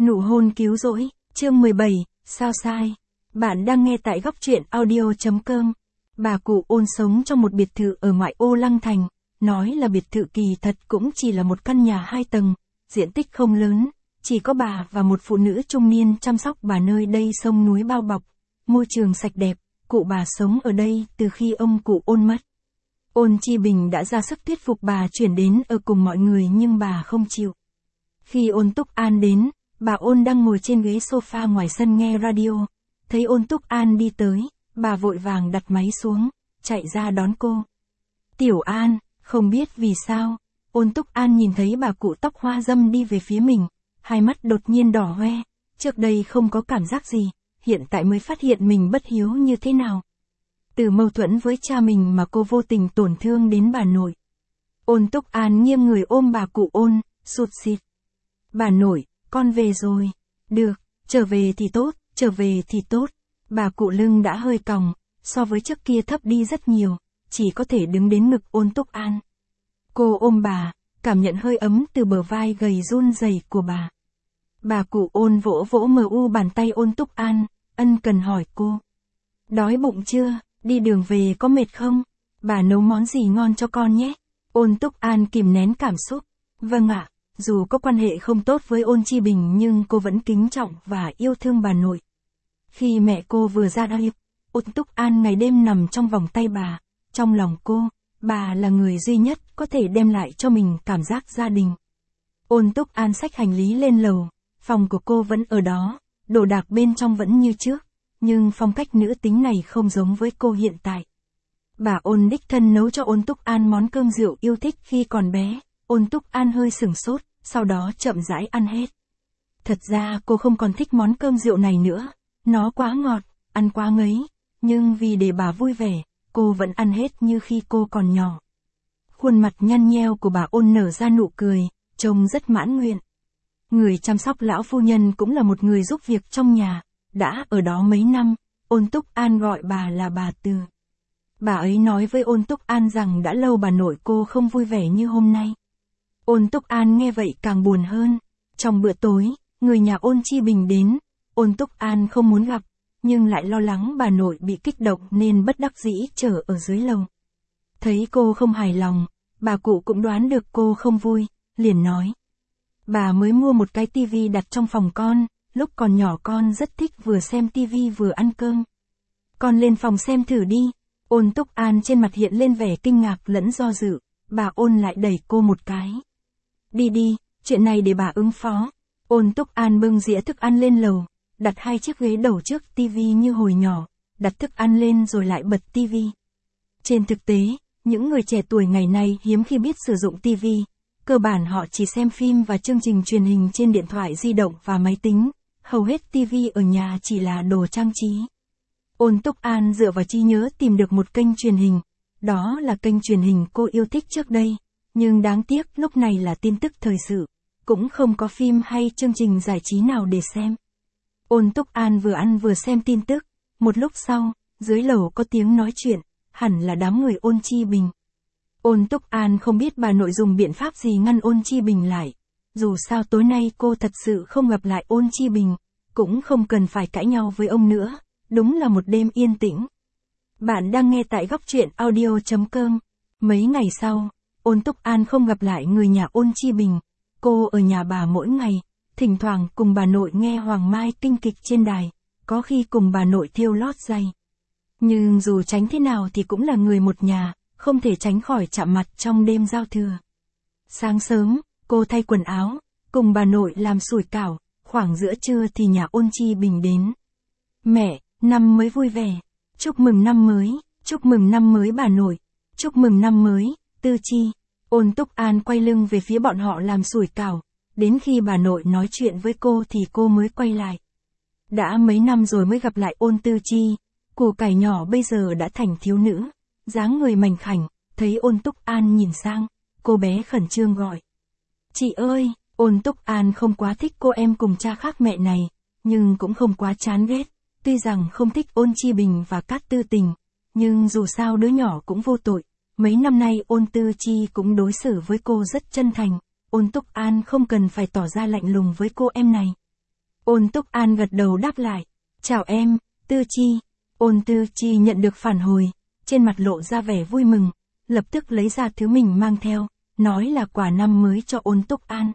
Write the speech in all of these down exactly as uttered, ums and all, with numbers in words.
Nụ hôn cứu rỗi, chương mười bảy, sao sai. Bạn đang nghe tại góc truyện audio.com. Bà cụ Ôn sống trong một biệt thự ở ngoại ô Lăng Thành. Nói là biệt thự kỳ thật cũng chỉ là một căn nhà hai tầng, diện tích không lớn, chỉ có bà và một phụ nữ trung niên chăm sóc bà nơi đây sông núi bao bọc, môi trường sạch đẹp, cụ bà sống ở đây từ khi ông cụ Ôn mất. Ôn Chi Bình đã ra sức thuyết phục bà chuyển đến ở cùng mọi người nhưng bà không chịu. Khi Ôn Túc An đến, bà Ôn đang ngồi trên ghế sofa ngoài sân nghe radio, thấy Ôn Túc An đi tới, bà vội vàng đặt máy xuống, chạy ra đón cô. Tiểu An, không biết vì sao, Ôn Túc An nhìn thấy bà cụ tóc hoa râm đi về phía mình, hai mắt đột nhiên đỏ hoe, trước đây không có cảm giác gì, hiện tại mới phát hiện mình bất hiếu như thế nào. Từ mâu thuẫn với cha mình mà cô vô tình tổn thương đến bà nội. Ôn Túc An nghiêng người ôm bà cụ Ôn, sụt sịt. Bà nội, con về rồi. Được, trở về thì tốt, trở về thì tốt. Bà cụ lưng đã hơi còng, so với trước kia thấp đi rất nhiều, chỉ có thể đứng đến ngực Ôn Túc An. Cô ôm bà, cảm nhận hơi ấm từ bờ vai gầy run rẩy của bà. Bà cụ Ôn vỗ vỗ mờ u bàn tay Ôn Túc An, ân cần hỏi cô. Đói bụng chưa, đi đường về có mệt không? Bà nấu món gì ngon cho con nhé? Ôn Túc An kìm nén cảm xúc. Vâng ạ, dù có quan hệ không tốt với Ôn Chi Bình nhưng cô vẫn kính trọng và yêu thương bà nội. Khi mẹ cô vừa ra đời, Ôn Túc An ngày đêm nằm trong vòng tay bà. Trong lòng cô, bà là người duy nhất có thể đem lại cho mình cảm giác gia đình. Ôn Túc An xách hành lý lên lầu, phòng của cô vẫn ở đó, đồ đạc bên trong vẫn như trước, nhưng phong cách nữ tính này không giống với cô hiện tại. Bà Ôn đích thân nấu cho Ôn Túc An món cơm rượu yêu thích khi còn bé, Ôn Túc An hơi sửng sốt, sau đó chậm rãi ăn hết. Thật ra cô không còn thích món cơm rượu này nữa, nó quá ngọt, ăn quá ngấy, nhưng vì để bà vui vẻ, cô vẫn ăn hết như khi cô còn nhỏ. Khuôn mặt nhăn nheo của bà Ôn nở ra nụ cười, trông rất mãn nguyện. Người chăm sóc lão phu nhân cũng là một người giúp việc trong nhà, đã ở đó mấy năm, Ôn Túc An gọi bà là bà Từ. Bà ấy nói với Ôn Túc An rằng đã lâu bà nội cô không vui vẻ như hôm nay. Ôn Túc An nghe vậy càng buồn hơn. Trong bữa tối, người nhà Ôn Chi Bình đến, Ôn Túc An không muốn gặp, nhưng lại lo lắng bà nội bị kích động nên bất đắc dĩ chờ ở dưới lầu. Thấy cô không hài lòng, bà cụ cũng đoán được cô không vui, liền nói. Bà mới mua một cái tivi đặt trong phòng con, lúc còn nhỏ con rất thích vừa xem tivi vừa ăn cơm. Con lên phòng xem thử đi. Ôn Túc An trên mặt hiện lên vẻ kinh ngạc lẫn do dự, bà Ôn lại đẩy cô một cái. Đi đi, chuyện này để bà ứng phó. Ôn Túc An bưng dĩa thức ăn lên lầu, đặt hai chiếc ghế đầu trước tivi như hồi nhỏ, đặt thức ăn lên rồi lại bật tivi. Trên thực tế, những người trẻ tuổi ngày nay hiếm khi biết sử dụng tivi, cơ bản họ chỉ xem phim và chương trình truyền hình trên điện thoại di động và máy tính, hầu hết tivi ở nhà chỉ là đồ trang trí. Ôn Túc An dựa vào trí nhớ tìm được một kênh truyền hình, đó là kênh truyền hình cô yêu thích trước đây, nhưng đáng tiếc lúc này là tin tức thời sự, cũng không có phim hay chương trình giải trí nào để xem. Ôn Túc An vừa ăn vừa xem tin tức, một lúc sau, dưới lầu có tiếng nói chuyện, hẳn là đám người Ôn Chi Bình. Ôn Túc An không biết bà nội dùng biện pháp gì ngăn Ôn Chi Bình lại, dù sao tối nay cô thật sự không gặp lại Ôn Chi Bình, cũng không cần phải cãi nhau với ông nữa, đúng là một đêm yên tĩnh. Bạn đang nghe tại góc truyện audio.com. Mấy ngày sau, Ôn Túc An không gặp lại người nhà Ôn Chi Bình, cô ở nhà bà mỗi ngày, thỉnh thoảng cùng bà nội nghe Hoàng Mai kinh kịch trên đài, có khi cùng bà nội thêu lót giày. Nhưng dù tránh thế nào thì cũng là người một nhà, không thể tránh khỏi chạm mặt trong đêm giao thừa. Sáng sớm, cô thay quần áo, cùng bà nội làm sủi cảo, khoảng giữa trưa thì nhà Ôn Chi Bình đến. Mẹ, năm mới vui vẻ, chúc mừng năm mới, chúc mừng năm mới bà nội, chúc mừng năm mới, Tư Chi. Ôn Túc An quay lưng về phía bọn họ làm sủi cảo, đến khi bà nội nói chuyện với cô thì cô mới quay lại. Đã mấy năm rồi mới gặp lại Ôn Tư Chi, củ cải nhỏ bây giờ đã thành thiếu nữ, dáng người mảnh khảnh, thấy Ôn Túc An nhìn sang, cô bé khẩn trương gọi. Chị ơi, Ôn Túc An không quá thích cô em cùng cha khác mẹ này, nhưng cũng không quá chán ghét, tuy rằng không thích Ôn Chi Bình và Cát Tư Tình, nhưng dù sao đứa nhỏ cũng vô tội, mấy năm nay Ôn Tư Chi cũng đối xử với cô rất chân thành, Ôn Túc An không cần phải tỏ ra lạnh lùng với cô em này. Ôn Túc An gật đầu đáp lại. Chào em, Tư Chi. Ôn Tư Chi nhận được phản hồi, trên mặt lộ ra vẻ vui mừng, lập tức lấy ra thứ mình mang theo, nói là quà năm mới cho Ôn Túc An.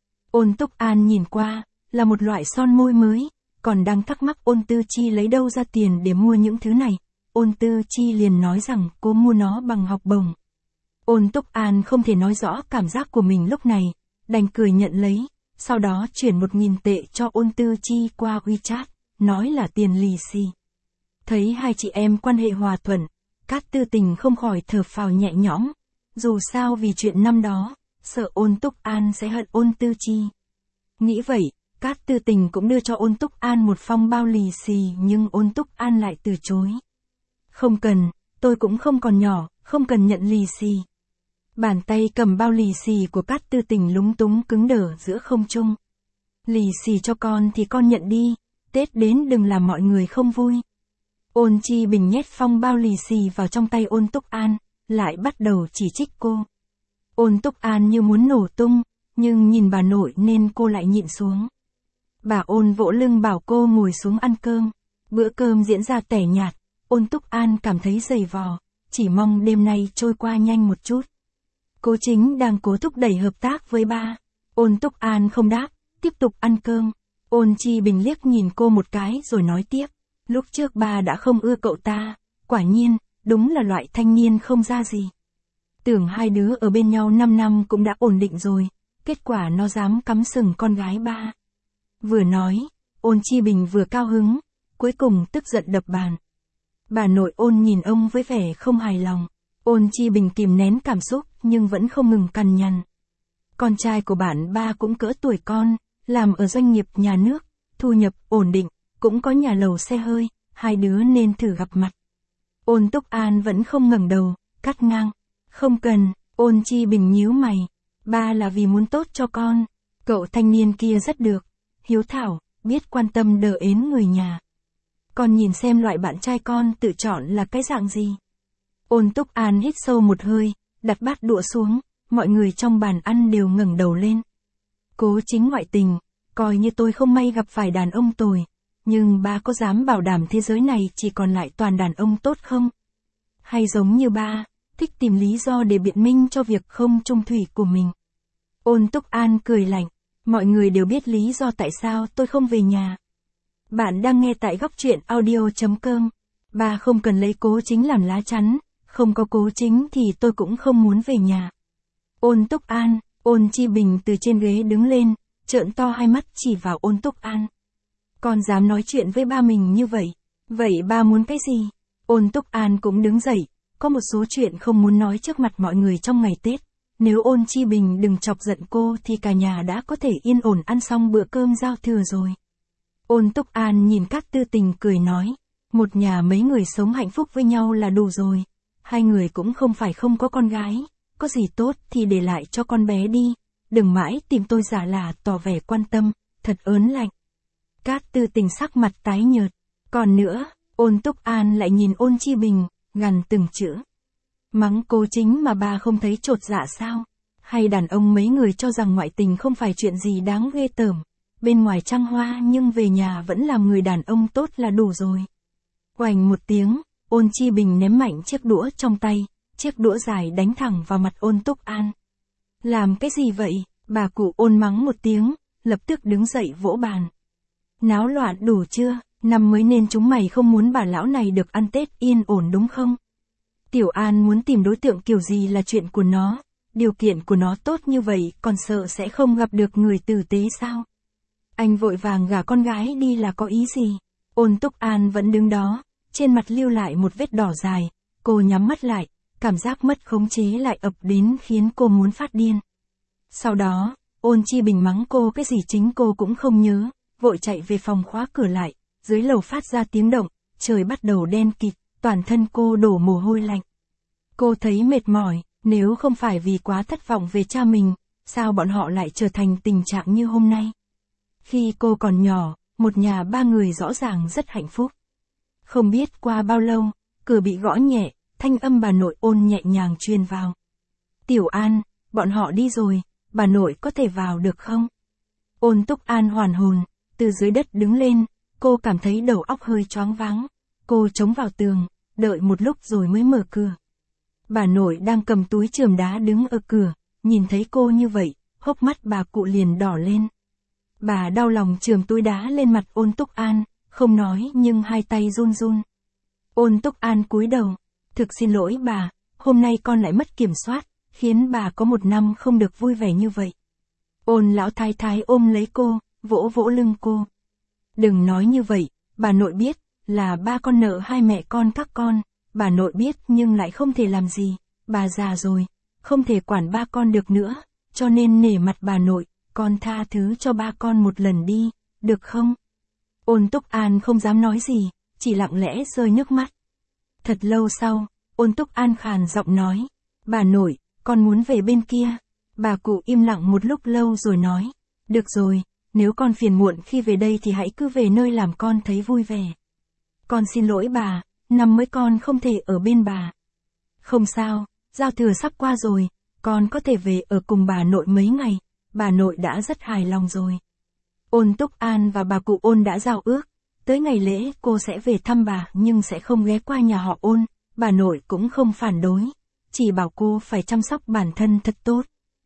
Ôn Túc An nhìn qua, là một loại son môi mới, còn đang thắc mắc Ôn Tư Chi lấy đâu ra tiền để mua những thứ này. Ôn Tư Chi liền nói rằng cô mua nó bằng học bổng. Ôn Túc An không thể nói rõ cảm giác của mình lúc này, đành cười nhận lấy, sau đó chuyển một nghìn tệ cho Ôn Tư Chi qua WeChat, nói là tiền lì xì. Thấy hai chị em quan hệ hòa thuận, Cát Tư Tình không khỏi thở phào nhẹ nhõm, dù sao vì chuyện năm đó, sợ Ôn Túc An sẽ hận Ôn Tư Chi. Nghĩ vậy, Cát Tư Tình cũng đưa cho Ôn Túc An một phong bao lì xì nhưng Ôn Túc An lại từ chối. Không cần, tôi cũng không còn nhỏ, không cần nhận lì xì. Bàn tay cầm bao lì xì của Cát Tư Tình lúng túng cứng đờ giữa không trung. Lì xì cho con thì con nhận đi, Tết đến đừng làm mọi người không vui. Ôn Chi Bình nhét phong bao lì xì vào trong tay Ôn Túc An, lại bắt đầu chỉ trích cô. Ôn Túc An như muốn nổ tung, nhưng nhìn bà nội nên cô lại nhịn xuống. Bà Ôn vỗ lưng bảo cô ngồi xuống ăn cơm. Bữa cơm diễn ra tẻ nhạt, Ôn Túc An cảm thấy dày vò, chỉ mong đêm nay trôi qua nhanh một chút. Cố Chính đang cố thúc đẩy hợp tác với ba. Ôn Túc An không đáp, tiếp tục ăn cơm. Ôn Chi Bình liếc nhìn cô một cái rồi nói tiếp. Lúc trước ba đã không ưa cậu ta, quả nhiên, đúng là loại thanh niên không ra gì. Tưởng hai đứa ở bên nhau năm năm cũng đã ổn định rồi, kết quả nó dám cắm sừng con gái ba. Vừa nói, Ôn Chi Bình vừa cao hứng, cuối cùng tức giận đập bàn. Bà nội Ôn nhìn ông với vẻ không hài lòng. Ôn Chi Bình kìm nén cảm xúc nhưng vẫn không ngừng cằn nhằn. Con trai của bạn ba cũng cỡ tuổi con, làm ở doanh nghiệp nhà nước, thu nhập ổn định, cũng có nhà lầu xe hơi, hai đứa nên thử gặp mặt. Ôn Túc An vẫn không ngẩng đầu, cắt ngang. Không cần. Ôn Chi Bình nhíu mày. Ba là vì muốn tốt cho con. Cậu thanh niên kia rất được, hiếu thảo, biết quan tâm đờ ến người nhà. Con nhìn xem loại bạn trai con tự chọn là cái dạng gì. Ôn Túc An hít sâu một hơi, đặt bát đũa xuống, mọi người trong bàn ăn đều ngẩng đầu lên. Cố Chính ngoại tình, coi như tôi không may gặp phải đàn ông tồi, nhưng ba có dám bảo đảm thế giới này chỉ còn lại toàn đàn ông tốt không? Hay giống như ba, thích tìm lý do để biện minh cho việc không chung thủy của mình. Ôn Túc An cười lạnh, mọi người đều biết lý do tại sao tôi không về nhà. Bạn đang nghe tại góc truyện audio chấm com. Ba không cần lấy Cố Chính làm lá chắn, không có Cố Chính thì tôi cũng không muốn về nhà. Ôn Túc An, Ôn Chi Bình từ trên ghế đứng lên, trợn to hai mắt chỉ vào Ôn Túc An. Con dám nói chuyện với ba mình như vậy, vậy ba muốn cái gì? Ôn Túc An cũng đứng dậy, có một số chuyện không muốn nói trước mặt mọi người trong ngày Tết. Nếu Ôn Chi Bình đừng chọc giận cô thì cả nhà đã có thể yên ổn ăn xong bữa cơm giao thừa rồi. Ôn Túc An nhìn Cát Tư Tình cười nói, một nhà mấy người sống hạnh phúc với nhau là đủ rồi. Hai người cũng không phải không có con gái, có gì tốt thì để lại cho con bé đi, đừng mãi tìm tôi giả là tỏ vẻ quan tâm, thật ớn lạnh. Cát Tư Tình sắc mặt tái nhợt, còn nữa, Ôn Túc An lại nhìn Ôn Chi Bình, gằn từng chữ. Mắng Cố Chính mà bà không thấy chột dạ sao? Hay đàn ông mấy người cho rằng ngoại tình không phải chuyện gì đáng ghê tởm, bên ngoài trăng hoa nhưng về nhà vẫn làm người đàn ông tốt là đủ rồi. Oành một tiếng, Ôn Chi Bình ném mạnh chiếc đũa trong tay, chiếc đũa dài đánh thẳng vào mặt Ôn Túc An. Làm cái gì vậy? Bà cụ Ôn mắng một tiếng, lập tức đứng dậy vỗ bàn. Náo loạn đủ chưa? Năm mới nên chúng mày không muốn bà lão này được ăn Tết yên ổn đúng không? Tiểu An muốn tìm đối tượng kiểu gì là chuyện của nó, điều kiện của nó tốt như vậy còn sợ sẽ không gặp được người tử tế sao? Anh vội vàng gả con gái đi là có ý gì? Ôn Túc An vẫn đứng đó, trên mặt lưu lại một vết đỏ dài, cô nhắm mắt lại, cảm giác mất khống chế lại ập đến khiến cô muốn phát điên. Sau đó, Ôn Chi Bình mắng cô cái gì chính cô cũng không nhớ, vội chạy về phòng khóa cửa lại, dưới lầu phát ra tiếng động, trời bắt đầu đen kịt, toàn thân cô đổ mồ hôi lạnh. Cô thấy mệt mỏi, nếu không phải vì quá thất vọng về cha mình, sao bọn họ lại trở thành tình trạng như hôm nay? Khi cô còn nhỏ, một nhà ba người rõ ràng rất hạnh phúc. Không biết qua bao lâu, cửa bị gõ nhẹ, thanh âm bà nội Ôn nhẹ nhàng truyền vào. Tiểu An, bọn họ đi rồi, bà nội có thể vào được không? Ôn Túc An hoàn hồn, Từ dưới đất đứng lên, cô cảm thấy đầu óc hơi choáng váng. Cô chống vào tường, đợi một lúc rồi mới mở cửa. Bà nội đang cầm túi chườm đá đứng ở cửa, nhìn thấy cô như vậy, hốc mắt bà cụ liền đỏ lên. Bà đau lòng chườm túi đá lên mặt Ôn Túc An, không nói nhưng hai tay run run. Ôn Túc An cúi đầu, thực xin lỗi bà, hôm nay con lại mất kiểm soát, khiến bà có một năm không được vui vẻ như vậy. Ôn lão thái thái ôm lấy cô, vỗ vỗ lưng cô. Đừng nói như vậy, bà nội biết, là ba con nợ hai mẹ con các con, bà nội biết nhưng lại không thể làm gì, bà già rồi, không thể quản ba con được nữa, cho nên nể mặt bà nội, con tha thứ cho ba con một lần đi, được không? Ôn Túc An không dám nói gì, chỉ lặng lẽ rơi nước mắt. Thật lâu sau, Ôn Túc An khàn giọng nói, bà nội, con muốn về bên kia. Bà cụ im lặng một lúc lâu rồi nói, được rồi, nếu con phiền muộn khi về đây thì hãy cứ về nơi làm con thấy vui vẻ. Con xin lỗi bà, năm mới con không thể ở bên bà. Không sao, giao thừa sắp qua rồi, con có thể về ở cùng bà nội mấy ngày, bà nội đã rất hài lòng rồi. Ôn Túc An và bà cụ Ôn đã giao ước, tới ngày lễ cô sẽ về thăm bà nhưng sẽ không ghé qua nhà họ Ôn, bà nội cũng không phản đối, chỉ bảo cô phải chăm sóc bản thân thật tốt.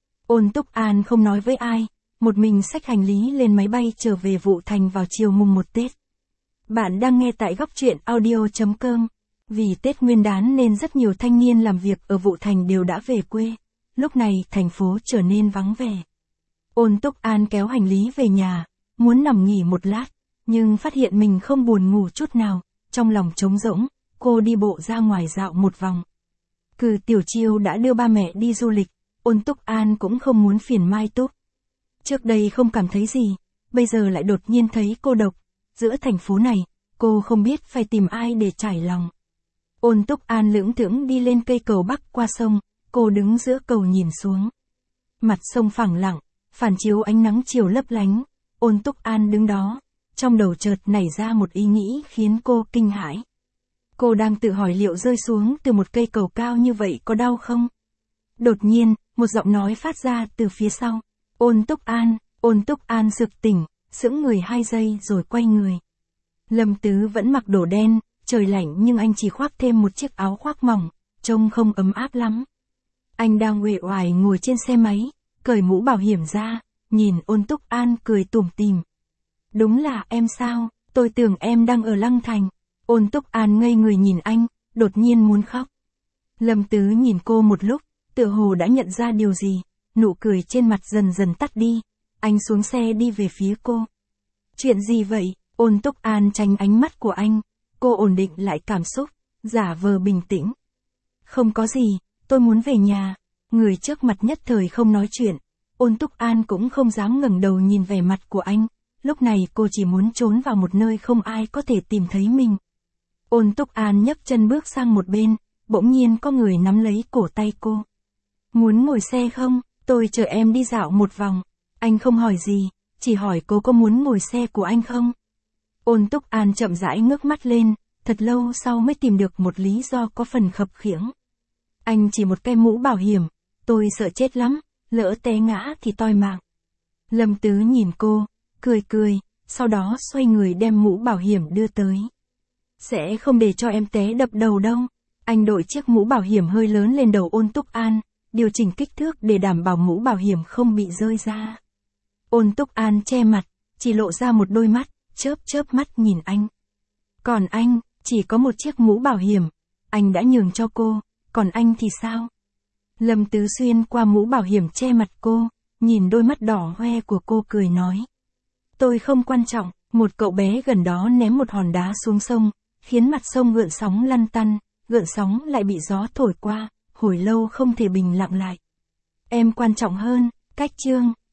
Ôn Túc An không nói với ai, một mình xách hành lý lên máy bay trở về Vũ Thành vào chiều mùng một Tết. Bạn đang nghe tại góc truyện audio chấm com. Vì Tết Nguyên đán nên rất nhiều thanh niên làm việc ở Vũ Thành đều đã về quê. Lúc này thành phố trở nên vắng vẻ. Ôn Túc An kéo hành lý về nhà, muốn nằm nghỉ một lát, nhưng phát hiện mình không buồn ngủ chút nào, trong lòng trống rỗng, cô đi bộ ra ngoài dạo một vòng. Cừ Tiểu Chiêu đã đưa ba mẹ đi du lịch, Ôn Túc An cũng không muốn phiền Mai Túc. Trước đây không cảm thấy gì, bây giờ lại đột nhiên thấy cô độc. Giữa thành phố này, cô không biết phải tìm ai để trải lòng. Ôn Túc An lững thững đi lên cây cầu bắc qua sông, cô đứng giữa cầu nhìn xuống. Mặt sông phẳng lặng, phản chiếu ánh nắng chiều lấp lánh. Ôn Túc An đứng đó, trong đầu chợt nảy ra một ý nghĩ khiến cô kinh hãi. Cô đang tự hỏi liệu rơi xuống từ một cây cầu cao như vậy có đau không? Đột nhiên, một giọng nói phát ra từ phía sau. Ôn Túc An, Ôn Túc An sực tỉnh, sững người hai giây rồi quay người. Lâm Tứ vẫn mặc đồ đen, trời lạnh nhưng anh chỉ khoác thêm một chiếc áo khoác mỏng, trông không ấm áp lắm. Anh đang uể oải ngồi trên xe máy, cởi mũ bảo hiểm ra, nhìn Ôn Túc An cười tủm tỉm. Đúng là em sao, tôi tưởng em đang ở Lăng Thành. Ôn Túc An ngây người nhìn anh, đột nhiên muốn khóc. Lâm Tứ nhìn cô một lúc, tựa hồ đã nhận ra điều gì, nụ cười trên mặt dần dần tắt đi. Anh xuống xe đi về phía cô. Chuyện gì vậy? Ôn Túc An tránh ánh mắt của anh. Cô ổn định lại cảm xúc, giả vờ bình tĩnh. Không có gì, tôi muốn về nhà. Người trước mặt nhất thời không nói chuyện. Ôn Túc An cũng không dám ngẩng đầu nhìn vẻ mặt của anh. Lúc này cô chỉ muốn trốn vào một nơi không ai có thể tìm thấy mình. Ôn Túc An nhấc chân bước sang một bên, bỗng nhiên có người nắm lấy cổ tay cô. Muốn ngồi xe không? Tôi chở em đi dạo một vòng. Anh không hỏi gì, chỉ hỏi cô có muốn ngồi xe của anh không? Ôn Túc An chậm rãi ngước mắt lên, thật lâu sau mới tìm được một lý do có phần khập khiễng. Anh chỉ một cái mũ bảo hiểm, tôi sợ chết lắm, lỡ té ngã thì toi mạng. Lâm Tứ nhìn cô, cười cười, sau đó xoay người đem mũ bảo hiểm đưa tới. Sẽ không để cho em té đập đầu đâu. Anh đội chiếc mũ bảo hiểm hơi lớn lên đầu Ôn Túc An, điều chỉnh kích thước để đảm bảo mũ bảo hiểm không bị rơi ra. Ôn Túc An che mặt, chỉ lộ ra một đôi mắt, chớp chớp mắt nhìn anh. Còn anh, chỉ có một chiếc mũ bảo hiểm, anh đã nhường cho cô, còn anh thì sao? Lâm Tứ xuyên qua mũ bảo hiểm che mặt cô, nhìn đôi mắt đỏ hoe của cô cười nói. Tôi không quan trọng, một cậu bé gần đó ném một hòn đá xuống sông, khiến mặt sông gợn sóng lăn tăn, gợn sóng lại bị gió thổi qua, hồi lâu không thể bình lặng lại. Em quan trọng hơn, cách chương.